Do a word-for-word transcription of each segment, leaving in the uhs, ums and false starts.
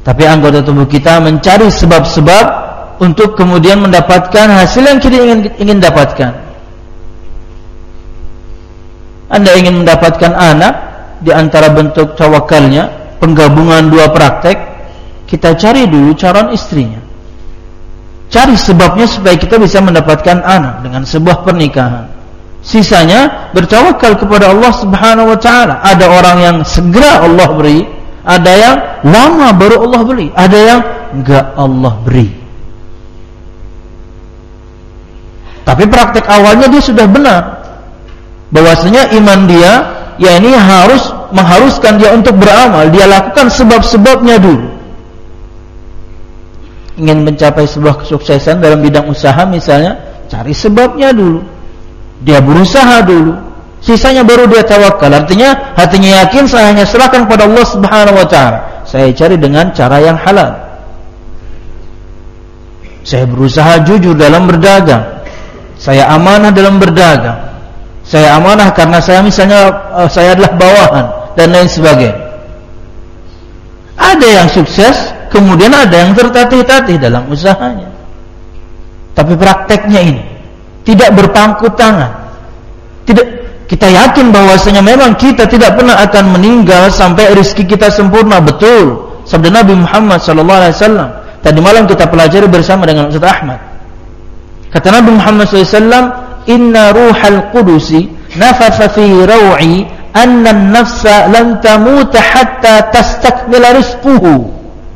Tapi anggota tubuh kita mencari sebab-sebab untuk kemudian mendapatkan hasil yang kita ingin, ingin dapatkan. Anda ingin mendapatkan anak, di antara bentuk tawakalnya penggabungan dua praktek, kita cari dulu calon istrinya. Cari sebabnya supaya kita bisa mendapatkan anak dengan sebuah pernikahan. Sisanya bertawakal kepada Allah Subhanahu wa taala. Ada orang yang segera Allah beri, ada yang lama baru Allah beri, ada yang enggak Allah beri. Tapi praktek awalnya dia sudah benar, bahwasanya iman dia ya ini harus mengharuskan dia untuk beramal. Dia lakukan sebab-sebabnya dulu. Ingin mencapai sebuah kesuksesan dalam bidang usaha misalnya, cari sebabnya dulu. Dia berusaha dulu, sisanya baru dia tawakal. Artinya hatinya yakin, saya hanya serahkan kepada Allah Subhanahu wa taala. Saya cari dengan cara yang halal. Saya berusaha jujur dalam berdagang. Saya amanah dalam berdagang. Saya amanah karena saya misalnya uh, saya adalah bawahan dan lain sebagainya. Ada yang sukses, kemudian ada yang tertatih-tatih dalam usahanya. Tapi prakteknya ini tidak berpangku tangan. Tidak, kita yakin bahwasanya memang kita tidak pernah akan meninggal sampai rezeki kita sempurna. Betul sabda Nabi Muhammad sallallahu alaihi wasallam. Tadi malam kita pelajari bersama dengan Ustaz Ahmad. Kata Nabi Muhammad sallallahu alaihi wasallam, "Inna ruhal qudusi nafatha fi raw'i anna an-nafsa lan tamuta hatta tastakmila rizquhu."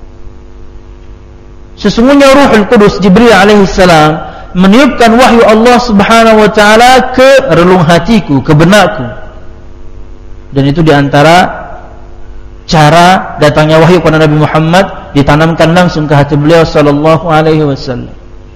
Sesungguhnya Ruhul Qudus Jibril alaihi salam meniupkan wahyu Allah Subhanahu wa taala ke relung hatiku, ke benakku. Dan itu diantara cara datangnya wahyu kepada Nabi Muhammad, ditanamkan langsung ke hati beliau sallallahu alaihi wasallam.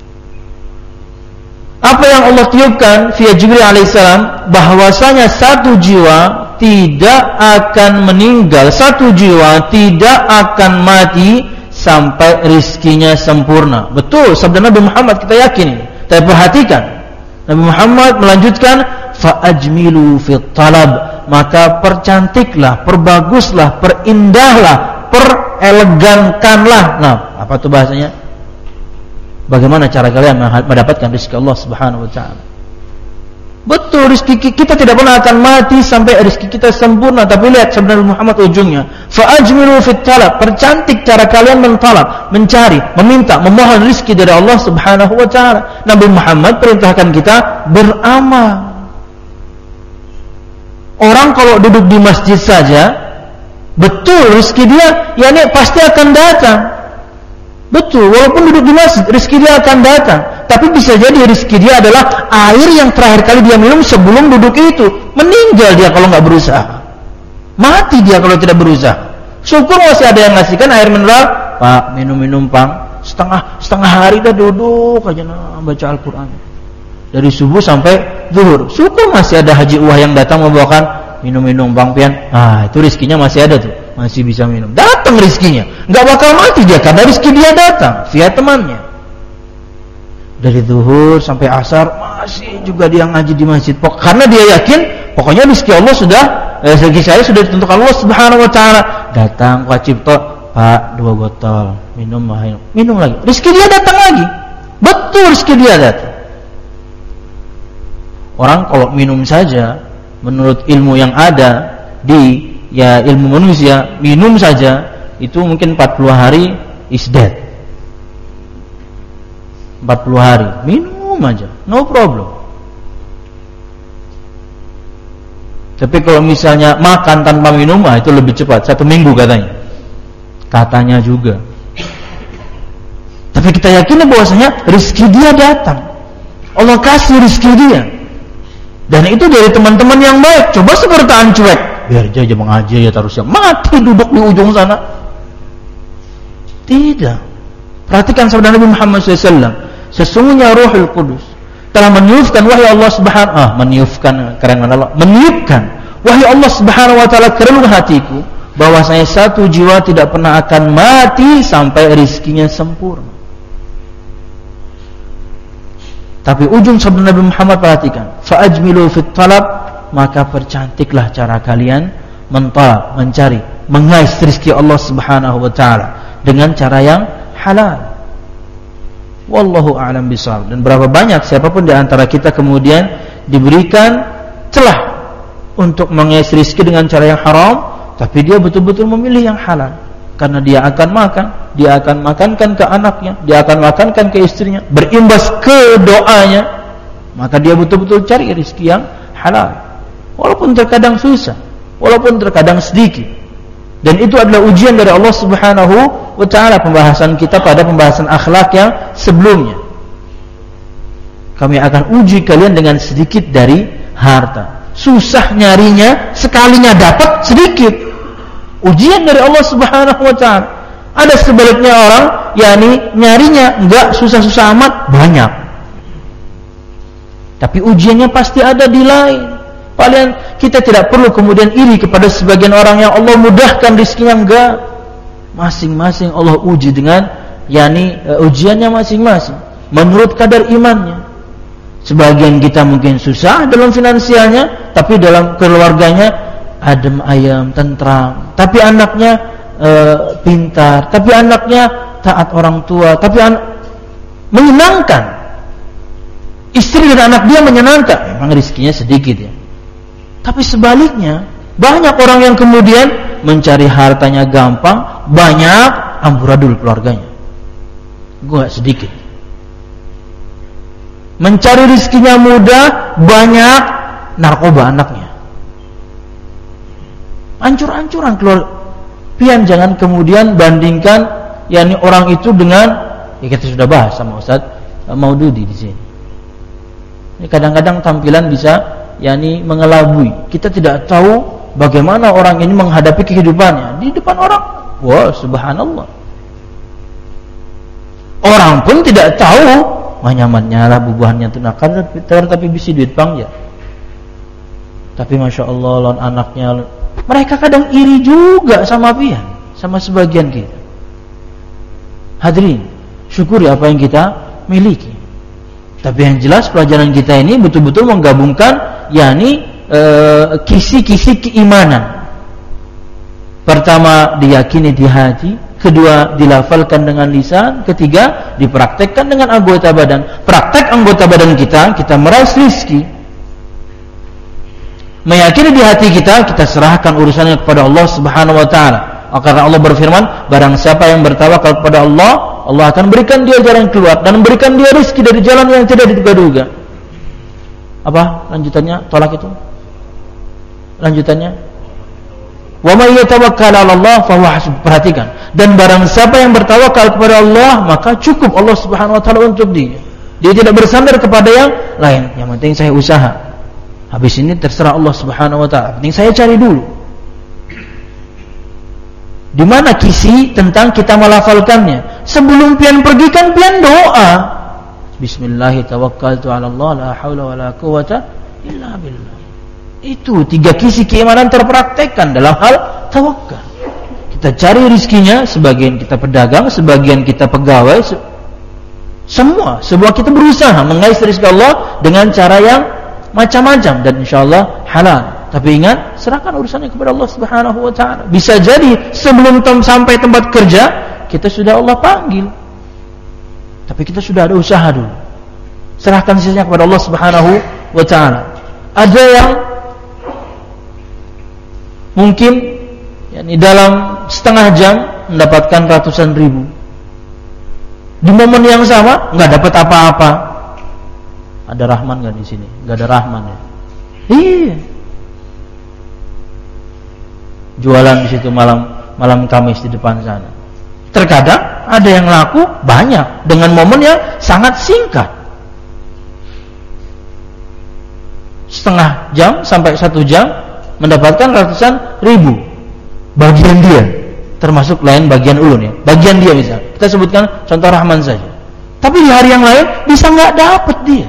Apa yang Allah tiupkan via Jibril alaihissalam, bahwasanya satu jiwa tidak akan meninggal, satu jiwa tidak akan mati sampai rizkinya sempurna. Betul sabda Nabi Muhammad, kita yakin. Tapi perhatikan, Nabi Muhammad melanjutkan, fa'ajmilu fit talab, maka percantiklah, perbaguslah, perindahlah, perelegankanlah. Nah, apa itu bahasanya? Bagaimana cara kalian mendapatkan rezeki Allah Subhanahu wa taala? Betul, rezeki kita tidak pernah akan mati sampai rezeki kita sempurna. Tapi lihat sabda Nabi Muhammad ujungnya, fa'ajmilu fit talab, percantik cara kalian mentalab, mencari, meminta, memohon rezeki dari Allah Subhanahu wa taala. Nabi Muhammad perintahkan kita beramal. Orang kalau duduk di masjid saja, betul rezeki dia yakni pasti akan datang. Betul, walaupun duduk di masjid, rezeki dia akan datang. Tapi bisa jadi rezeki dia adalah air yang terakhir kali dia minum sebelum duduk itu. Meninggal dia kalau nggak berusaha. Mati dia kalau tidak berusaha. Syukur masih ada yang ngasihkan air mineral. Pak, minum-minum pang. Setengah setengah hari dah duduk aja nah, baca Al-Quran. Dari subuh sampai zuhur. Syukur masih ada haji uah yang datang membawakan minum-minum bang pian. Ah, itu rezekinya masih ada tuh. Masih bisa minum. Datang rezekinya. Nggak bakal mati dia karena rezeki dia datang via temannya. Dari zuhur sampai asar masih juga dia ngaji di masjid. Karena dia yakin pokoknya rezeki Allah sudah, rezeki saya sudah ditentukan Allah Subhanahu wa taala. Datang wajib toh, Pak, dua botol, minum minum, minum lagi. Rezeki dia datang lagi. Betul rezeki dia datang. Orang kalau minum saja menurut ilmu yang ada di ya ilmu manusia, minum saja itu mungkin empat puluh hari is dead. empat puluh hari minum aja, no problem. Tapi kalau misalnya makan tanpa minum, ah, itu lebih cepat, satu minggu katanya. Katanya juga. Tapi kita yakin bahwasanya rezeki dia datang. Allah kasih rezeki dia. Dan itu dari teman-teman yang baik. Coba sepertaan cuek, biar aja aja mengaji ya terus yang mati duduk di ujung sana. Tidak. Perhatikan sabda Nabi Muhammad shallallahu alaihi wasallam. Sesungguhnya Ruhul Qudus telah meniupkan wahyu Allah Subhanahu ah meniupkan keren Allah meniupkan wahyu Allah Subhanahu wa taala ke relung hatiku bahwasanya satu jiwa tidak pernah akan mati sampai rezekinya sempurna. Tapi ujung sabda Nabi Muhammad perhatikan, fa'ajmilu fit talab, maka percantiklah cara kalian mentalab, mencari, mengais rezeki Allah Subhanahu wa taala. dengan cara yang halal. Wallahu a'lam bishawab. Dan berapa banyak siapapun di antara kita kemudian diberikan celah untuk mengais rezeki dengan cara yang haram, tapi dia betul-betul memilih yang halal. Karena dia akan makan, dia akan makankan ke anaknya, dia akan makankan ke istrinya, berimbas ke doanya, maka dia betul-betul cari rezeki yang halal. Walaupun terkadang susah, walaupun terkadang sedikit. Dan itu adalah ujian dari Allah Subhanahu wa ta'ala. Pembahasan kita pada pembahasan akhlak yang sebelumnya. Kami akan uji kalian dengan sedikit dari harta. Susah nyarinya, sekalinya dapat sedikit. Ujian dari Allah Subhanahu wa ta'ala. Ada sebaliknya orang, yakni nyarinya enggak susah-susah amat, banyak. Tapi ujiannya pasti ada di lain. Paling kita tidak perlu kemudian iri kepada sebagian orang yang Allah mudahkan rezekinya, enggak. Masing-masing Allah uji dengan yakni uh, ujiannya masing-masing menurut kadar imannya. Sebagian kita mungkin susah dalam finansialnya, tapi dalam keluarganya adem ayam, tentram. Tapi anaknya e, pintar, tapi anaknya taat orang tua, tapi an- menyenangkan. Istri dan anak dia menyenangkan. Memang rezekinya sedikit ya. Tapi sebaliknya, banyak orang yang kemudian mencari hartanya gampang, banyak amburadul keluarganya. Gue gak sedikit. Mencari rezekinya mudah, banyak narkoba anaknya. Ancur-ancuran keluar. Pian jangan kemudian bandingkan yakni orang itu dengan, ya kita sudah bahas sama Ustaz Maududi di sini. Ini kadang-kadang tampilan bisa yakni mengelabui. Kita tidak tahu bagaimana orang ini menghadapi kehidupannya di depan orang. Wah, subhanallah. Orang pun tidak tahu manyamannya lah bubuhannya tu nak kan tapi bisa duit pang ya. Tapi masya Allah lawan anaknya. Mereka kadang iri juga sama pian, sama sebagian kita. Hadirin, syukuri apa yang kita miliki. Tapi yang jelas pelajaran kita ini betul-betul menggabungkan yakni e, kisi-kisi keimanan. Pertama diyakini di hati, kedua dilafalkan dengan lisan, ketiga dipraktekkan dengan anggota badan. Praktek anggota badan kita, kita meraih rezeki. Meyakini di hati kita, kita serahkan urusannya kepada Allah Subhanahu wa ta'ala. Karena Allah berfirman, barang siapa yang bertawakal kepada Allah, Allah akan berikan dia jalan keluar dan memberikan dia rezeki dari jalan yang tidak diduga-duga. Apa lanjutannya? Tolak itu. Lanjutannya, wa may yatawakkal 'ala Allah fa huwa hasbuh. Perhatikan. Dan barang siapa yang bertawakal kepada Allah, maka cukup Allah Subhanahu wa ta'ala untuk dia. Dia tidak bersandar kepada yang lain. Yang penting saya usaha. Habis ini terserah Allah Subhanahu wa ta'ala. Penting saya cari dulu. Di mana kisi tentang kita melafalkannya? Sebelum pian pergi kan pian doa. Bismillah tawakkaltu 'ala Allah la haula wala quwata illa billah. Itu tiga kisi keimanan terpraktekkan dalam hal tawakal. Kita cari rezekinya, sebagian kita pedagang, sebagian kita pegawai, se- semua, semua kita berusaha mengais rezeki Allah dengan cara yang macam-macam dan insyaallah halal. Tapi ingat, serahkan urusannya kepada Allah Subhanahu wa ta'ala. Bisa jadi sebelum tem- sampai tempat kerja kita sudah Allah panggil, tapi kita sudah ada usaha dulu. Serahkan sisanya kepada Allah Subhanahu wa ta'ala. Ada yang mungkin yakni dalam setengah jam mendapatkan ratusan ribu. Di momen yang sama nggak dapat apa-apa. Ada Rahman nggak di sini? Nggak ada Rahman ya? Iya. Jualan di situ malam malam Kamis di depan sana. Terkadang ada yang laku banyak dengan momen yang sangat singkat. Setengah jam sampai satu jam mendapatkan ratusan ribu. Bagian dia, termasuk lain bagian ulun ya. Bagian dia misalnya. Kita sebutkan contoh Rahman saja. Tapi di hari yang lain bisa nggak dapat dia.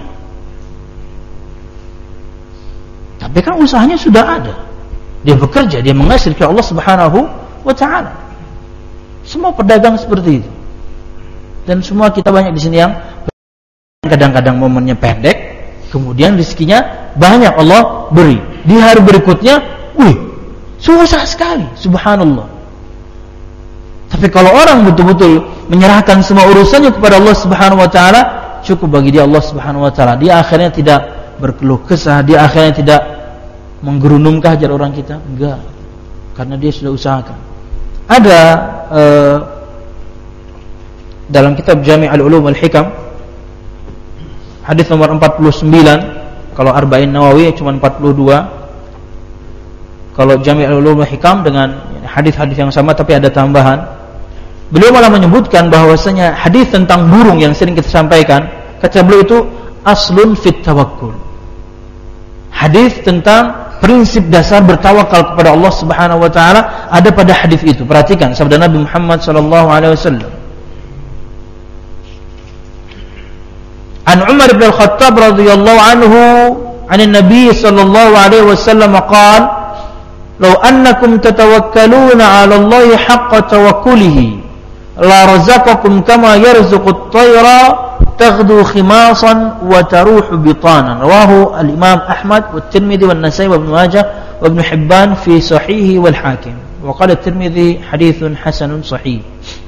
Tapi kan usahanya sudah ada. Dia bekerja, dia menghasilkan ke Allah Subhanahu wa ta'ala. Semua pedagang seperti itu. Dan semua kita banyak di sini yang kadang-kadang momennya pendek, kemudian rezekinya banyak Allah beri. Di hari berikutnya, wih, susah sekali, subhanallah. Tapi kalau orang betul-betul menyerahkan semua urusannya kepada Allah Subhanahu wa taala, cukup bagi dia Allah Subhanahu wa taala. Dia akhirnya tidak berkeluh kesah, dia akhirnya tidak menggerunungkah ajar orang kita, enggak. Karena dia sudah usahakan. Ada uh, dalam kitab Jami' al-Ulum al-Hikam hadis nomor empat puluh sembilan, kalau Arba'in Nawawi cuma empat puluh dua. Kalau Jami' al-Ulum al-Hikam dengan hadis-hadis yang sama tapi ada tambahan. Beliau malah menyebutkan bahwasanya hadis tentang burung yang sering kita sampaikan, kata beliau itu aslun fit tawakkul. Hadis tentang prinsip dasar bertawakal kepada Allah Subhanahu wa taala ada pada hadis itu. Perhatikan sabda Nabi Muhammad sallallahu alaihi wasallam. An Umar bin Al-Khattab radhiyallahu anhu, 'an an-nabi sallallahu alaihi wasallam qala: "Law annakum tatawakkaluna 'ala Allahi haqqa tawakkulihi, la razaqakum kama yarzuqu at-tayra taghdu khimasan wa taruhu bitanan." Rawahu al-Imam Ahmad wa Tirmidzi wa An-Nasa'i wa Ibnu Majah wa Ibnu Hibban fi sahihi wal Hakim. Wa qala At-Tirmidzi haditsun hasanun sahih.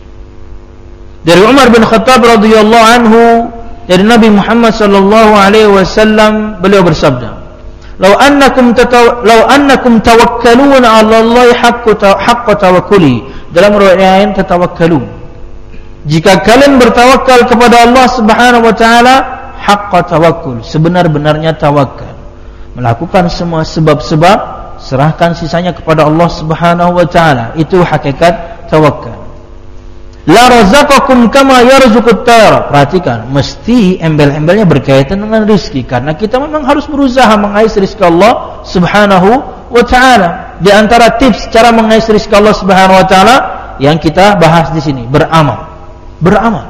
Dari Umar bin Khattab radhiyallahu anhu, dari Nabi Muhammad sallallahu alaihi wasallam, beliau bersabda, "Law annakum tataw law annakum tawakkaluna 'ala Allahi haqqa tawakkuli." Dalam riwayat lain tatawakkalun. Jika kalian bertawakal kepada Allah Subhanahu wa taala haqqa tawakkul, sebenar-benarnya tawakal, melakukan semua sebab-sebab, serahkan sisanya kepada Allah Subhanahu wa taala, itu hakikat tawakal. La razaqakum kama yarzuqut tayr. Perhatikan, mesti embel-embelnya berkaitan dengan rezeki, karena kita memang harus berusaha mengais rezeki Allah Subhanahu wa taala. Di antara tips cara mengais rezeki Allah Subhanahu wa taala yang kita bahas di sini, beramal. Beramal.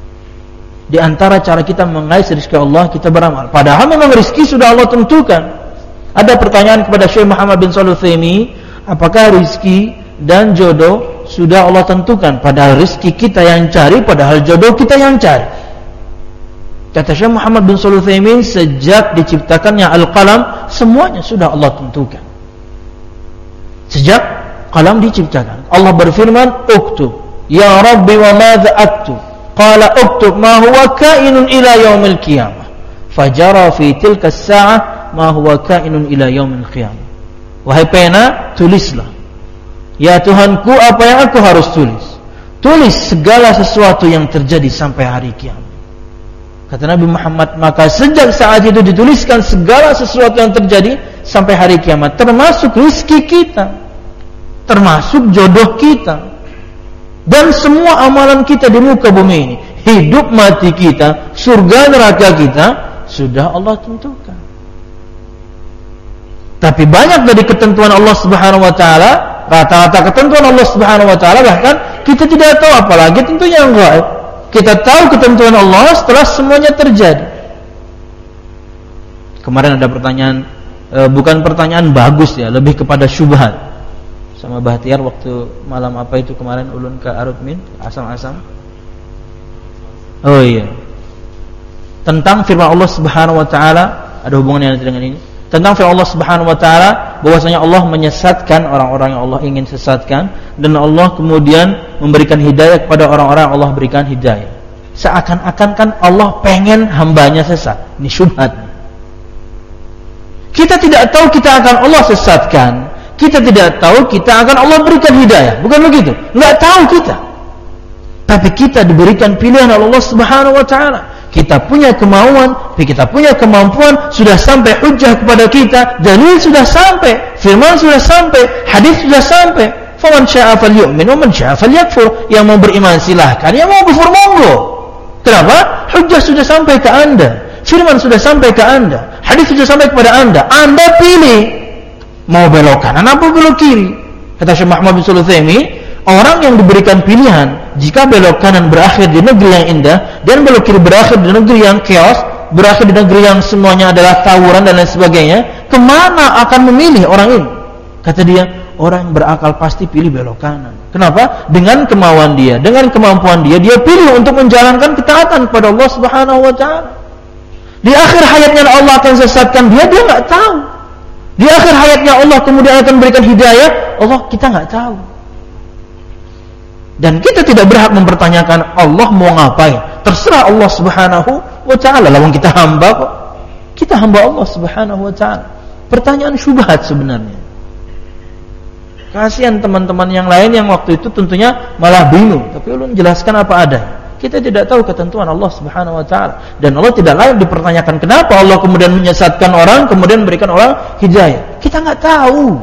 Di antara cara kita mengais rezeki Allah, kita beramal. Padahal memang rezeki sudah Allah tentukan. Ada pertanyaan kepada Syekh Muhammad bin Shalih Al-Utsaimin, apakah rezeki dan jodoh sudah Allah tentukan? Padahal rezeki kita yang cari, padahal jodoh kita yang cari. Kata Syekh Muhammad bin Shalih Al-Utsaimin, sejak diciptakannya al-qalam, semuanya sudah Allah tentukan. Sejak qalam diciptakan, Allah berfirman, "Uktub ya Rabbi wa madza aktub?" Qala uktub ma huwa kainun ila yaumil qiyamah. Fajara fi tilka as-sa'ah ma huwa kainun ila yaumil qiyamah. Wahai pena, tulislah. Ya Tuhanku, apa yang aku harus tulis? Tulis segala sesuatu yang terjadi sampai hari kiamat. Kata Nabi Muhammad, maka sejak saat itu dituliskan segala sesuatu yang terjadi sampai hari kiamat, termasuk rezeki kita, termasuk jodoh kita, dan semua amalan kita di muka bumi ini, hidup mati kita, surga neraka kita, sudah Allah tentukan. Tapi banyak dari ketentuan Allah Subhanahu wa taala, rata-rata ketentuan Allah Subhanahu wa taala bahkan kita tidak tahu, apalagi tentunya yang gaib. Kita tahu ketentuan Allah setelah semuanya terjadi. Kemarin ada pertanyaan, e, bukan pertanyaan bagus ya, lebih kepada syubhat. Sama Bahtiar waktu malam apa itu kemarin ulun ke Arutmin, asam-asam. Oh iya. Tentang firman Allah Subhanahu wa taala, ada hubungannya dengan ini. Tentang firman Allah Subhanahu wa taala bahwasanya Allah menyesatkan orang-orang yang Allah ingin sesatkan, dan Allah kemudian memberikan hidayah kepada orang-orang yang Allah berikan hidayah. Seakan-akan kan Allah pengen hambanya sesat. Ini syubhat. Kita tidak tahu kita akan Allah sesatkan. Kita tidak tahu kita akan Allah berikan hidayah. Bukan begitu. Enggak tahu kita. Tapi kita diberikan pilihan oleh Allah Subhanahu wa taala. Kita punya kemauan, kita punya kemampuan, sudah sampai hujjah kepada kita, dalil sudah sampai, firman sudah sampai, hadis sudah sampai. Faman syaa'a falyu'min wa man syaa'a falyakfur. Yang mau beriman silahkan, yang mau kufur monggo. Kenapa? Hujjah sudah sampai ke Anda, firman sudah sampai ke Anda, hadis sudah sampai kepada Anda. Anda pilih mau belok kanan apa belok kiri. Kata Syekh Muhammad bin Shalih Al-Utsaimin, orang yang diberikan pilihan, jika belok kanan berakhir di negeri yang indah, dan belok kiri berakhir di negeri yang chaos, berakhir di negeri yang semuanya adalah tawuran dan lain sebagainya, kemana akan memilih orang ini? Kata dia, orang yang berakal pasti pilih belok kanan. Kenapa? Dengan kemauan dia, dengan kemampuan dia, dia pilih untuk menjalankan ketaatan kepada Allah Subhanahu wa taala. Di akhir hayatnya Allah akan sesatkan dia, dia enggak tahu. Di akhir hayatnya Allah kemudian akan berikan hidayah, Allah kita enggak tahu. Dan kita tidak berhak mempertanyakan Allah mau ngapain. Terserah Allah Subhanahu wa ta'ala. Lawan kita hamba kok. Kita hamba Allah Subhanahu wa ta'ala. Pertanyaan syubhat sebenarnya. Kasihan teman-teman yang lain yang waktu itu tentunya malah bingung. Tapi ulun jelaskan apa adanya. Kita tidak tahu ketentuan Allah Subhanahu wa ta'ala. Dan Allah tidak layak dipertanyakan kenapa Allah kemudian menyesatkan orang, kemudian memberikan orang hidayah. Kita nggak tahu.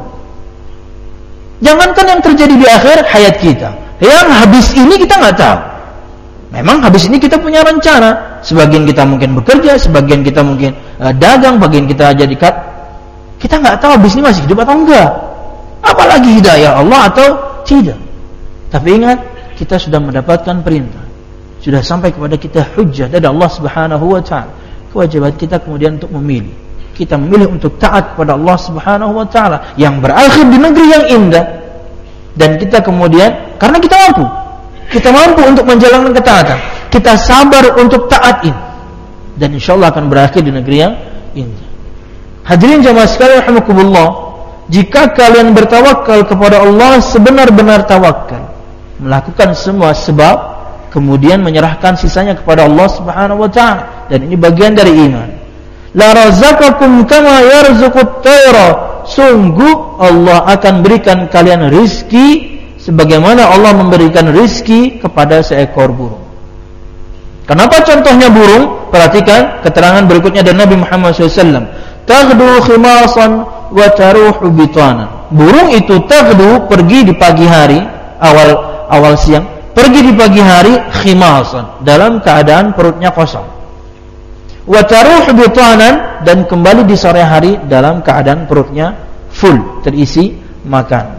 Jangankan yang terjadi di akhir hayat kita, yang habis ini kita nggak tahu. Memang habis ini kita punya rencana. Sebagian kita mungkin bekerja, sebagian kita mungkin uh, dagang, bagian kita jadi kat. Kita nggak tahu habis ini masih hidup atau enggak. Apalagi hidayah Allah atau tidak. Tapi ingat, kita sudah mendapatkan perintah. Sudah sampai kepada kita hujjah dari Allah Subhanahu wa ta'ala. Kewajiban kita kemudian untuk memilih. Kita memilih untuk taat kepada Allah Subhanahu wa ta'ala yang berakhir di negeri yang indah. Dan kita kemudian, karena kita mampu, kita mampu untuk menjalankan ketaatan, kita sabar untuk taat ini, dan insyaallah akan berakhir di negeri yang indah. Hadirin jamaah sekalian rahimakumullah, jika kalian bertawakal kepada Allah sebenar-benar tawakal, melakukan semua sebab, kemudian menyerahkan sisanya kepada Allah Subhanahu wa ta'ala, dan ini bagian dari iman. La razaqakum kama yarzuqut tayra, sungguh Allah akan berikan kalian rizki sebagaimana Allah memberikan rizki kepada seekor burung. Kenapa contohnya burung? Perhatikan keterangan berikutnya dari Nabi Muhammad shallallahu alaihi wasallam. Taghdu khimasan wa taruhu bitanan. Burung itu taghdu, pergi di pagi hari, awal awal siang, pergi di pagi hari khimasan, dalam keadaan perutnya kosong. Wa taruhu bitanan, dan kembali di sore hari dalam keadaan perutnya full, terisi makan.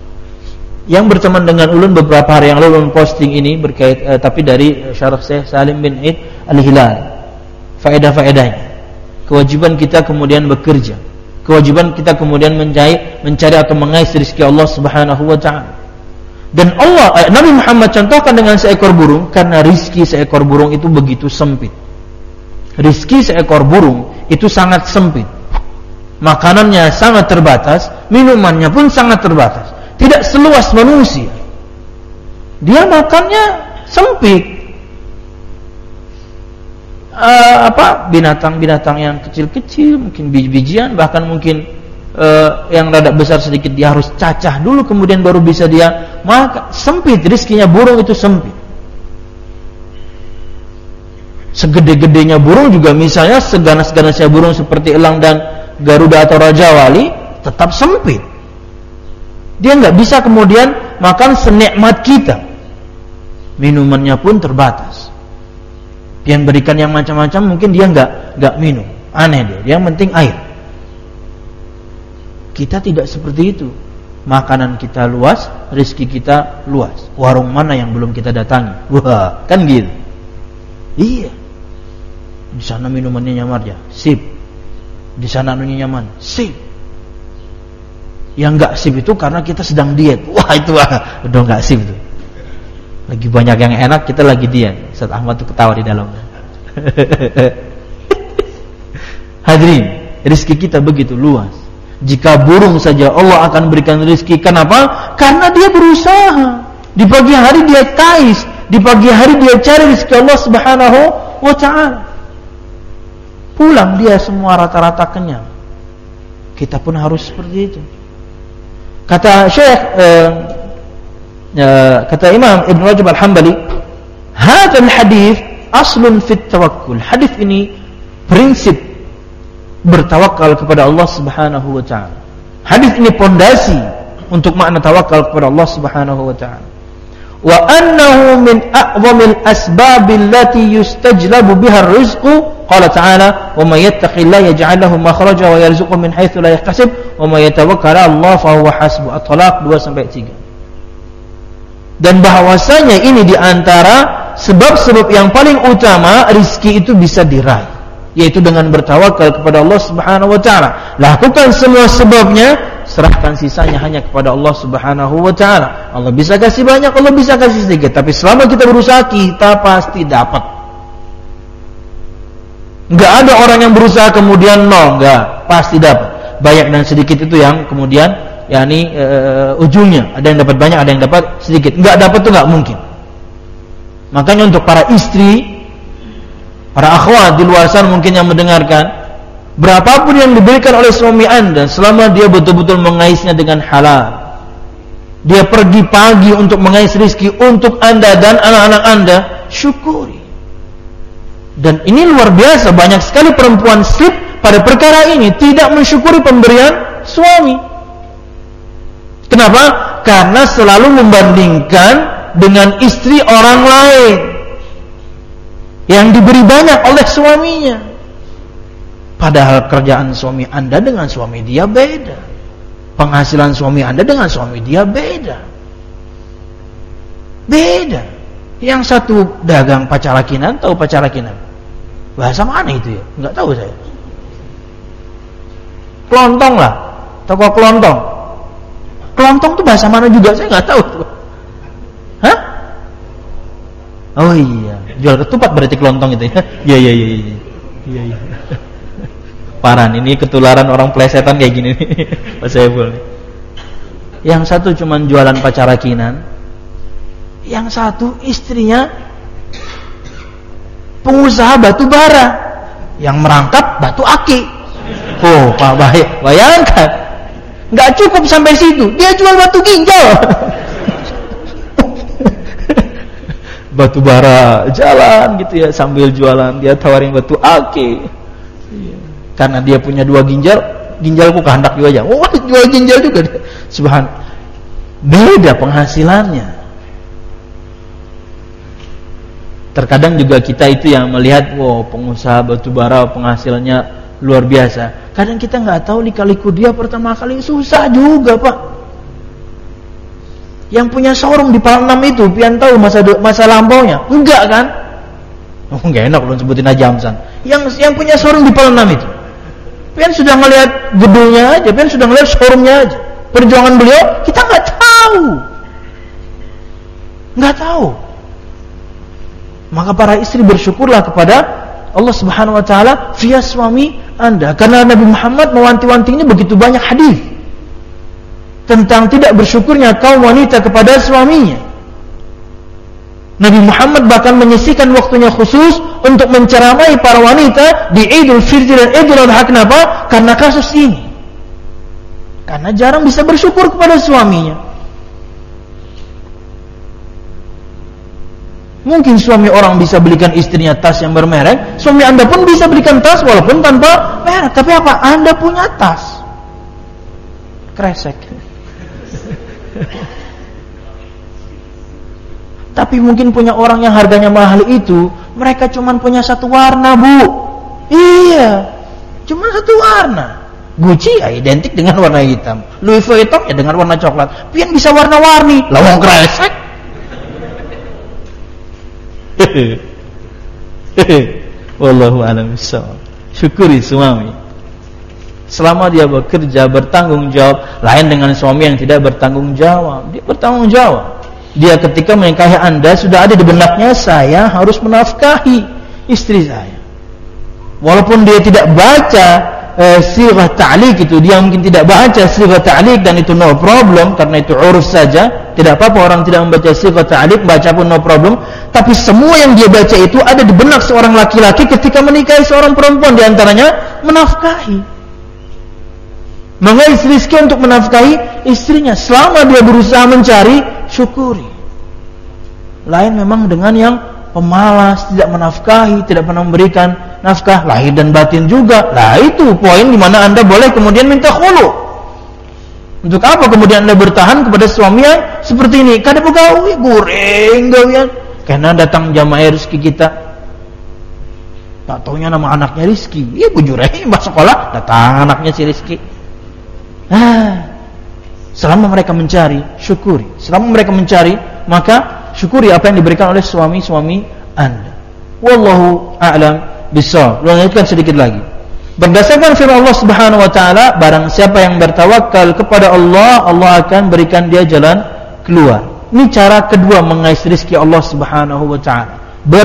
Yang berteman dengan ulun beberapa hari yang lalu, ulun posting ini berkait eh, tapi dari Syarah Syekh Salim bin Id Al-Hilal. Faedah-faedahnya. Kewajiban kita kemudian bekerja. Kewajiban kita kemudian mencari mencari atau mengais rezeki Allah Subhanahu wa ta'ala. Dan Allah eh, Nabi Muhammad contohkan dengan seekor burung karena rizki seekor burung itu begitu sempit. Rizki seekor burung itu sangat sempit. Makanannya sangat terbatas, minumannya pun sangat terbatas. Tidak seluas manusia. Dia makannya sempit. Uh, apa binatang-binatang yang kecil-kecil, mungkin biji-bijian, bahkan mungkin uh, yang rada besar sedikit dia harus cacah dulu kemudian baru bisa dia makan. Sempit rizkinya burung itu sempit. Segede-gedenya burung juga, misalnya seganas-ganasnya burung seperti elang dan garuda atau raja wali, tetap sempit. Dia nggak bisa kemudian makan senikmat kita. Minumannya pun terbatas. Yang berikan yang macam-macam mungkin dia nggak nggak minum. Aneh dia. Yang penting air. Kita tidak seperti itu. Makanan kita luas, rezeki kita luas. Warung mana yang belum kita datangi? Wah, kan gitu. Iya. Di sana minumannya nyamar ya, sip. Di sana anunya nyaman, sip. Yang enggak sip itu karena kita sedang diet. Wah, itu wah, udah enggak sip itu. Lagi banyak yang enak, kita lagi diet. Ustaz Ahmad tuh ketawa di dalamnya. Hadirin, rezeki kita begitu luas. Jika burung saja Allah akan berikan rezeki. Kenapa? Karena dia berusaha. Di pagi hari dia kais, di pagi hari dia cari rezeki Allah Subhanahu wa ta'ala. Pulang dia semua rata-rata kenyang. Kita pun harus seperti itu. Kata Syekh eh, eh, kata Imam Ibn Rajab Al-Hambali, hadzal hadits aslun fit tawakkul. Hadis ini prinsip bertawakal kepada Allah Subhanahu wa ta'ala. Hadis ini pondasi untuk makna tawakal kepada Allah Subhanahu wa ta'ala. Wa annahu min a'zamil asbabil lati yustajlabu biha ar-rizqu. Qala ta'ala, "Wa may yattaqillaha yaj'al lahu makhraja wa yarzuqhu min haitsu la yahtasib, wa may yatawakkal 'ala Allah fa huwa hasbuh." At-Talaq dua sampai tiga. Dan bahwasanya ini di antara sebab-sebab yang paling utama rizki itu bisa diraih, yaitu dengan bertawakal kepada Allah Subhanahu wa ta'ala. Lakukan semua sebabnya, serahkan sisanya hanya kepada Allah Subhanahu wa ta'ala. Allah bisa kasih banyak, Allah bisa kasih sedikit, tapi selama kita berusaha, kita pasti dapat. Enggak ada orang yang berusaha kemudian nol, enggak, pasti dapat. Banyak dan sedikit itu yang kemudian yakni uh, ujungnya. Ada yang dapat banyak, ada yang dapat sedikit. Enggak dapat tuh enggak mungkin. Makanya untuk para istri, para akhwat di luar sana mungkin yang mendengarkan, berapapun yang diberikan oleh suami Anda selama dia betul-betul mengaisnya dengan halal, dia pergi pagi untuk mengais rezeki untuk Anda dan anak-anak Anda, syukuri. Dan ini luar biasa, banyak sekali perempuan slip pada perkara ini, tidak mensyukuri pemberian suami. Kenapa? Karena selalu membandingkan dengan istri orang lain yang diberi banyak oleh suaminya. Padahal kerjaan suami Anda dengan suami dia beda. Penghasilan suami Anda dengan suami dia beda. Beda. Yang satu dagang pacarakinan, tahu pacarakinan? Bahasa mana itu ya? Enggak tahu saya. Kelontong lah. Toko kelontong. Kelontong itu bahasa mana juga saya enggak tahu. Hah? Oh iya, jual ketupat berarti kelontong itu ya. Iya iya iya iya. Iya iya. Parah, ini ketularan orang plesetan kayak gini nih. Pak Saiful. Yang satu cuman jualan pacarakinan. Yang satu istrinya pengusaha batu bara yang merangkap batu aki. Oh, Pak baik. Bayangkan. Enggak cukup sampai situ. Dia jual batu ginjal. Batu bara jalan gitu ya, sambil jualan dia tawarin batu aki. Karena dia punya dua ginjal, ginjalku kehendak juga aja. Oh, jual ginjal juga dia. Subhanallah. Beda penghasilannya. Terkadang juga kita itu yang melihat, wow, pengusaha batubara penghasilannya luar biasa. Kadang kita nggak tahu lika-liku dia pertama kali susah juga, Pak. Yang punya showroom di Palang enam itu, pian tahu masa masa lampaunya? Enggak kan? Oh, enggak enak lu sebutin aja Amsan. Yang yang punya showroom di Palang enam itu, pian sudah ngelihat gedungnya aja, pian sudah ngelihat showroomnya aja. Perjuangan beliau kita nggak tahu, nggak tahu. Maka para istri bersyukurlah kepada Allah Subhanahu wa taala via suami Anda, karena Nabi Muhammad mewanti-wanti ini begitu banyak hadis tentang tidak bersyukurnya kaum wanita kepada suaminya. Nabi Muhammad bahkan menyisihkan waktunya khusus untuk menceramai para wanita di Idul Fitri dan Idul Adha. Kenapa? Karena kasus ini. Karena jarang bisa bersyukur kepada suaminya. Mungkin suami orang bisa belikan istrinya tas yang bermerek, suami Anda pun bisa belikan tas walaupun tanpa merek. Tapi apa? Anda punya tas kresek. Tapi mungkin punya orang yang harganya mahal itu, mereka cuma punya satu warna, Bu. Iya, cuma satu warna. Gucci ya identik dengan warna hitam, Louis Vuitton ya dengan warna coklat. Pian bisa warna-warni, lawang kresek. Wallahu a'lam bishawab. Syukuri suami selama dia bekerja bertanggung jawab. Lain dengan suami yang tidak bertanggung jawab. Dia bertanggung jawab. Dia ketika menikahi Anda sudah ada di benaknya, saya harus menafkahi istri saya. Walaupun dia tidak baca eh, sirah ta'liq itu, dia mungkin tidak baca sirah ta'liq dan itu no problem karena itu uruf saja. Tidak apa-apa orang tidak membaca sirah ta'liq, baca pun no problem. Tapi semua yang dia baca itu ada di benak seorang laki-laki ketika menikahi seorang perempuan, di antaranya menafkahi, mengais rezeki untuk menafkahi istrinya. Selama dia berusaha mencari, syukuri. Lain memang dengan yang pemalas, tidak menafkahi, tidak pernah memberikan nafkah lahir dan batin juga. Nah itu poin di mana Anda boleh kemudian minta khulu. Untuk apa kemudian Anda bertahan kepada suami yang seperti ini? Kada pegawai goreng gawian. Karena datang jamaah rezeki kita, tak taunya nama anaknya Rizki. Iya bujurnya mbak sekolah datang anaknya si Rizki. Ah, selama mereka mencari, syukuri. Selama mereka mencari, maka syukuri apa yang diberikan oleh suami-suami Anda. Wallahu a'lam bishawab. Lanjutkan sedikit lagi. Berdasarkan firman Allah Subhanahu wa taala, barang siapa yang bertawakal kepada Allah, Allah akan berikan dia jalan keluar. Ini cara kedua mengais rezeki Allah Subhanahu wa taala. Ber,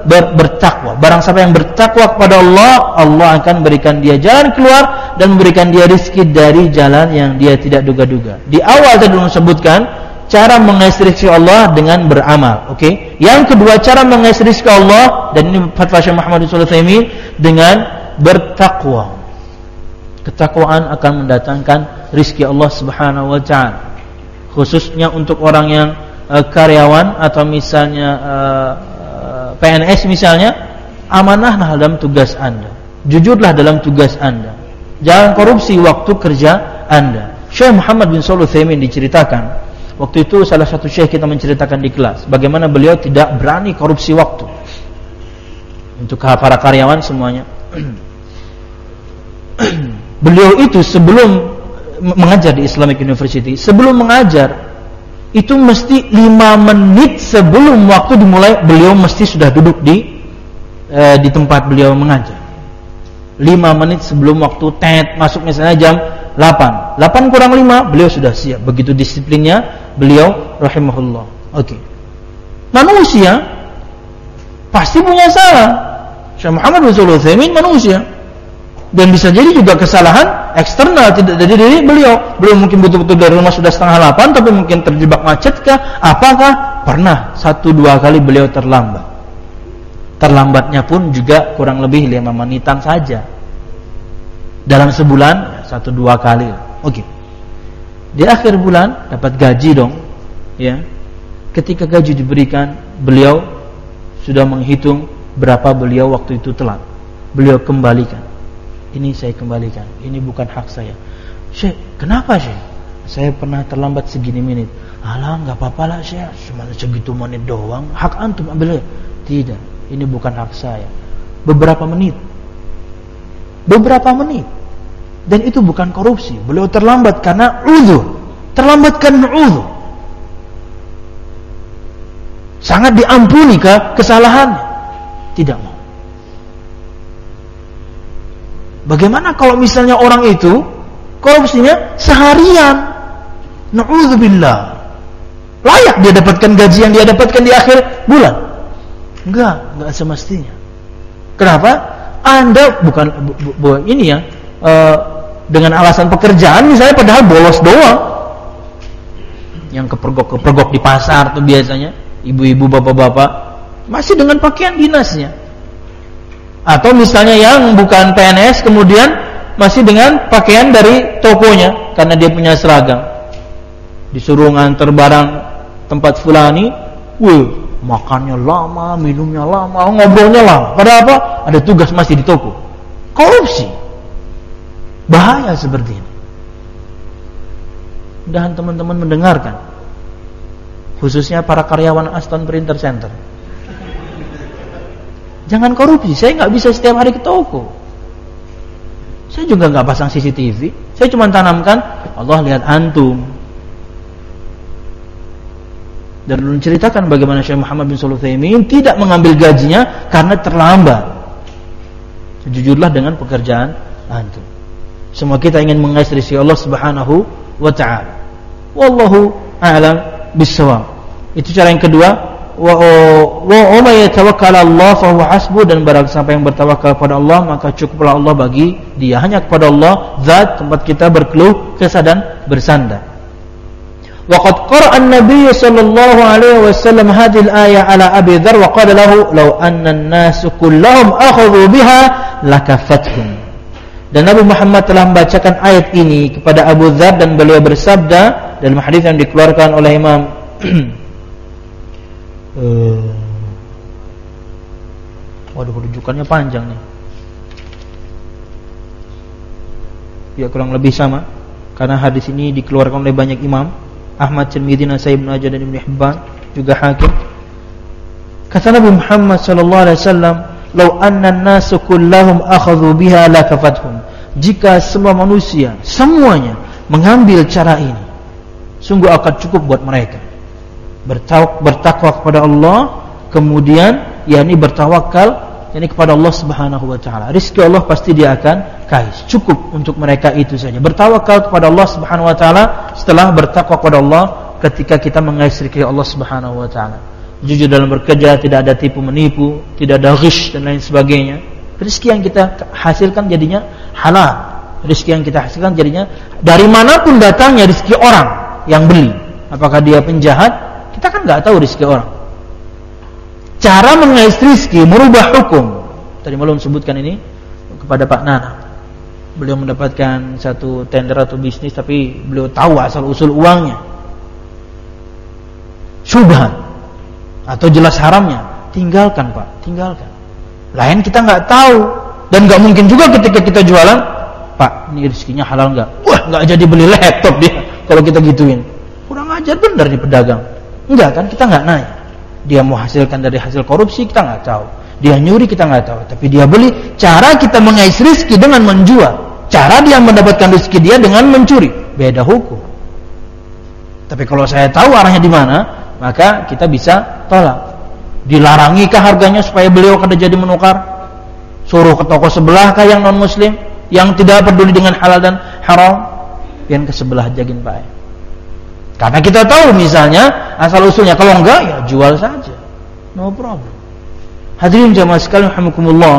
ber, bertakwa. Barang siapa yang bertakwa kepada Allah, Allah akan berikan dia jalan keluar dan memberikan dia rezeki dari jalan yang dia tidak duga-duga. Di awal tadi disebutkan cara mengais rezeki Allah dengan beramal. Oke. Okay? Yang kedua, cara mengais rezeki Allah, dan ini fatwa Syekh Muhammad bin Shalih Al-Utsaimin, dengan bertakwa. Ketakwaan akan mendatangkan rezeki Allah Subhanahu wa taala. Khususnya untuk orang yang uh, karyawan atau misalnya uh, uh, P N S misalnya, amanahlah dalam tugas Anda. Jujurlah dalam tugas Anda. Jangan korupsi waktu kerja Anda. Syekh Muhammad bin Shalih Al-Utsaimin diceritakan, waktu itu salah satu syekh kita menceritakan di kelas bagaimana beliau tidak berani korupsi waktu. Untuk para karyawan semuanya. Beliau itu sebelum mengajar di Islamic University, sebelum mengajar itu mesti lima menit sebelum waktu dimulai beliau mesti sudah duduk di e, di tempat beliau mengajar. lima menit sebelum waktu tet masuk misalnya jam delapan. delapan kurang lima beliau sudah siap. Begitu disiplinnya beliau rahimahullah. Oke. Okay. Manusia pasti punya salah. Syekh Muhammad bin Shalih Al-Utsaimin manusia. Dan bisa jadi juga kesalahan eksternal, tidak dari diri beliau. Beliau mungkin betul-betul dari rumah sudah setengah delapan, tapi mungkin terjebak macet kah? Apakah? Pernah satu dua kali beliau terlambat. Terlambatnya pun juga kurang lebih lima menitan saja. Dalam sebulan satu dua kali. Oke. Di akhir bulan dapat gaji dong, ya. Ketika gaji diberikan, beliau sudah menghitung berapa beliau waktu itu telat. Beliau kembalikan. Ini saya kembalikan, ini bukan hak saya. Syekh, kenapa Syekh? Saya pernah terlambat segini menit. Alah, enggak apa-apa lah Syekh, cuma segitu menit doang. Hak antum ambil. Tidak, ini bukan hak saya. Beberapa menit. Beberapa menit. Dan itu bukan korupsi. Beliau terlambat karena uzur. Terlambat karena uzur. Sangat diampuni ke kesalahannya. Tidak mau. Bagaimana kalau misalnya orang itu korupsinya seharian? Na'udzubillah. Layak dia dapatkan gaji yang dia dapatkan di akhir bulan? Enggak, enggak semestinya. Kenapa? Anda bukan bu, bu, bu, ini ya, e, dengan alasan pekerjaan misalnya, padahal bolos doang. Yang kepergok-kepergok di pasar tuh biasanya, ibu-ibu, bapak-bapak, masih dengan pakaian dinasnya. Atau misalnya yang bukan P N S kemudian masih dengan pakaian dari tokonya karena dia punya seragam. Disuruh nganter barang tempat fulani, wih, makannya lama, minumnya lama, ngobrolnya lama. Padahal apa? Ada tugas masih di toko. Korupsi. Bahaya seperti ini. Mudah-mudahan teman-teman mendengarkan. Khususnya para karyawan Aston Printer Center. Jangan korupsi. Saya nggak bisa setiap hari ke toko. Saya juga nggak pasang C C T V. Saya cuma tanamkan, Allah lihat antum. Dan menceritakan bagaimana Syekh Muhammad bin Shalih Al-Utsaimin tidak mengambil gajinya karena terlambat. Jujurlah dengan pekerjaan antum. Semua kita ingin mengais rezeki Allah Subhanahu wa taala. Wallahu a'lam bissawab. Itu cara yang kedua. Wa wa may yatawakkal 'ala Allah fa huwa hasbuh, dan barang siapa yang bertawakal kepada Allah maka cukuplah Allah bagi dia. Hanya kepada Allah zat tempat kita berkeluh kesah dan bersandar. Wa qad qara'a an-nabiy sallallahu alaihi wasallam hadhihi al-ayah 'ala Abi Dzar wa qala lahu law anna an-nas kulluhum akhadhu biha lakafathum. Dan Nabi Muhammad telah membacakan ayat ini kepada Abu Dzar dan beliau bersabda dalam hadis yang dikeluarkan oleh Imam Uh, waduh, rujukannya panjang nih. Ya kurang lebih sama, karena hadis ini dikeluarkan oleh banyak imam, Ahmad, Tirmidzi, Nasai, Ibnu Majah dan Ibnu Hibban, juga Hakim. Kata Nabi Muhammad sallallahu alaihi wasallam, "Lau anna an-nasu kullahum akhadhu biha lakafathum." Jika semua manusia semuanya mengambil cara ini, sungguh akan cukup buat mereka. Bertakwa kepada Allah, kemudian yakni bertawakal yakni kepada Allah Subhanahu wa taala. Rizki Allah pasti dia akan kais. Cukup untuk mereka itu saja. Bertawakal kepada Allah Subhanahu wa taala setelah bertakwa kepada Allah ketika kita mengais rizki Allah Subhanahu wa taala. jujur dalam bekerja, tidak ada tipu menipu, tidak ada ghish dan lain sebagainya. Rezeki yang kita hasilkan jadinya halal. Rezeki yang kita hasilkan jadinya dari manapun datangnya rezeki orang yang beli. Apakah dia penjahat? Kita kan nggak tahu rezeki orang. Cara mengais rezeki merubah hukum. Tadi malam sebutkan ini kepada Pak Nana. Beliau mendapatkan satu tender atau bisnis, tapi beliau tahu asal usul uangnya. Syubhat atau jelas haramnya, tinggalkan Pak, tinggalkan. Lain kita nggak tahu dan nggak mungkin juga ketika kita jualan, Pak, ini rezekinya halal nggak? Wah, nggak jadi beli laptop dia kalau kita gituin. Kurang ajar benar nih pedagang. Enggak kan, kita nggak nanya. Dia mau hasilkan dari hasil korupsi, kita nggak tahu. Dia nyuri, kita nggak tahu. Tapi dia beli. Cara kita mengais rezeki dengan menjual. Cara dia mendapatkan rezeki dia dengan mencuri. Beda hukum. Tapi kalau saya tahu arahnya di mana, maka kita bisa tolak. Dilarangikah harganya supaya beliau kada jadi menukar? Suruh ke toko sebelah kah yang non muslim, yang tidak peduli dengan halal dan haram? Pian ke sebelah jagin Pak. Karena kita tahu misalnya asal usulnya, kalau enggak ya jual saja, no problem. Hadirin jamaah sekalian rahimakumullah.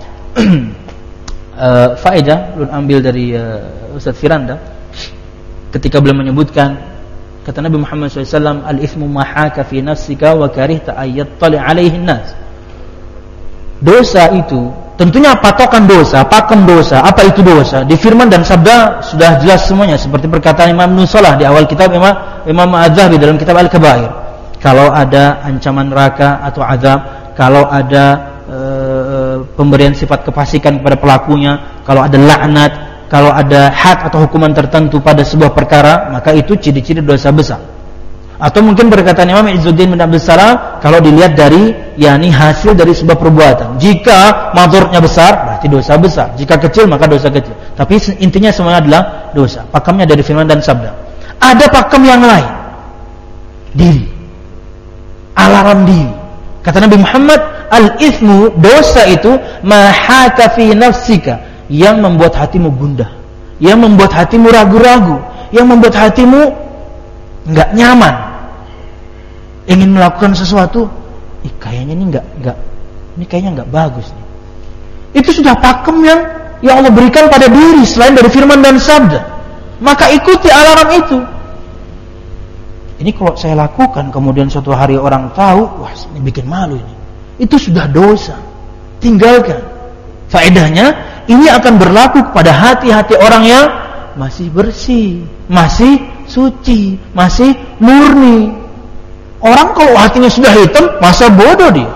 uh, faedah ulun ambil dari uh, Ustaz Firanda ketika beliau menyebutkan, kata Nabi Muhammad shallallahu alaihi wasallam, al-ithmu ma haka fi nafsika wa karihta ayat tali alaihi nas. Dosa itu tentunya patokan dosa, pakem dosa, apa itu dosa? Di firman dan sabda sudah jelas semuanya, seperti perkataan Imam Ibnu Salah di awal kitab Imam Imam Az-Zahabi dalam kitab Al-Kabair. Kalau ada ancaman neraka atau azab, kalau ada e, pemberian sifat kefasikan kepada pelakunya, kalau ada laknat, kalau ada had atau hukuman tertentu pada sebuah perkara, maka itu ciri-ciri dosa besar. Atau mungkin perkataan Imam Izzuddin bin Abdul Salam, kalau dilihat dari yakni hasil dari sebuah perbuatan. Jika madhurnya besar, berarti dosa besar. Jika kecil, maka dosa kecil. Tapi intinya semuanya adalah dosa. Pakemnya dari firman dan sabda. Ada pakem yang lain. Diri. Alarm diri. Kata Nabi Muhammad, al-ithmu, dosa itu mahaka fi nafsika, yang membuat hatimu gundah, yang membuat hatimu ragu-ragu, yang membuat hatimu enggak nyaman, ingin melakukan sesuatu, ih kayaknya ini enggak enggak ini kayaknya enggak bagus nih. Itu sudah pakem yang yang Allah berikan pada diri selain dari firman dan sabda. Maka ikuti alarm itu. Ini kalau saya lakukan kemudian suatu hari orang tahu, wah ini bikin malu ini. Itu sudah dosa. Tinggalkan. Faedahnya ini akan berlaku kepada hati-hati orang yang masih bersih, masih suci, masih murni. Orang kalau hatinya sudah hitam, masa bodoh dia.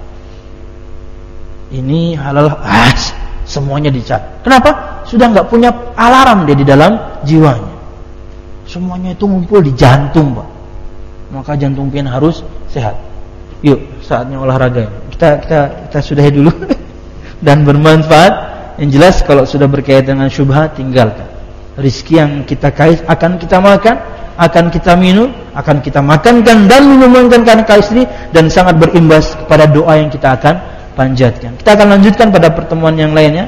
Ini halal, ah, semuanya dicat. Kenapa? Sudah nggak punya alarm dia di dalam jiwanya. Semuanya itu ngumpul di jantung, Pak. Maka jantung pian harus sehat. Yuk, saatnya olahraga. Kita kita kita sudahi dulu dan bermanfaat. Yang jelas kalau sudah berkaitan dengan syubhat, tinggalkan. Rizki yang kita kais akan kita makan, akan kita minum, akan kita makankan dan minumkan karena istri, dan sangat berimbas kepada doa yang kita akan panjatkan. Kita akan lanjutkan pada pertemuan yang lainnya.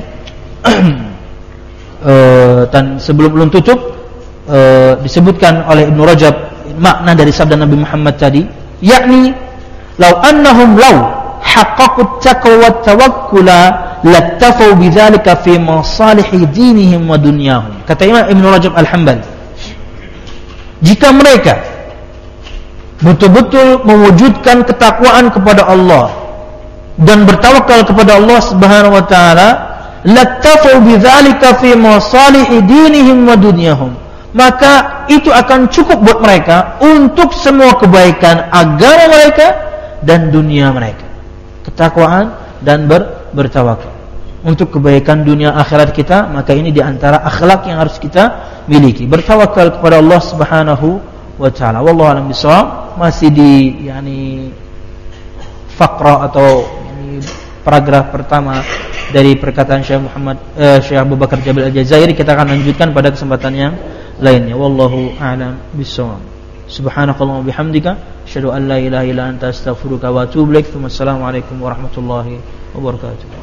uh, dan sebelum belum tutup, uh, disebutkan oleh Ibnu Rajab makna dari sabda Nabi Muhammad tadi, yakni lau annahum lau haqqaqut taqwa wat tawakkula lattafau bidzalika fi masalihi dinihim wa dunyahum. Kata Imam Ibnu Rajab Al-Hambali, jika mereka betul-betul mewujudkan ketakwaan kepada Allah dan bertawakal kepada Allah Subhanahu wa taala, lattafau bidzalika fi masalihi dinihim wa dunyahum, maka itu akan cukup buat mereka untuk semua kebaikan agama mereka dan dunia mereka. Ketakwaan dan ber, bertawakal untuk kebaikan dunia akhirat kita, maka ini diantara akhlak yang harus kita miliki. Bertawakal kepada Allah Subhanahu wa taala. Wallahu a'lam bishawab. Masih di yani faqra atau yani paragraf pertama dari perkataan Syekh Muhammad eh, Syekh Abu Bakar Jabil Al-Jazairi. Kita akan lanjutkan pada kesempatan yang lainnya. Wallahu a'lam bishawab. Subhanakallahumma bihamdika asyhadu an la ilaha illa anta astaghfiruka wa atubu ilaik. Wassalamualaikum warahmatullahi wabarakatuh.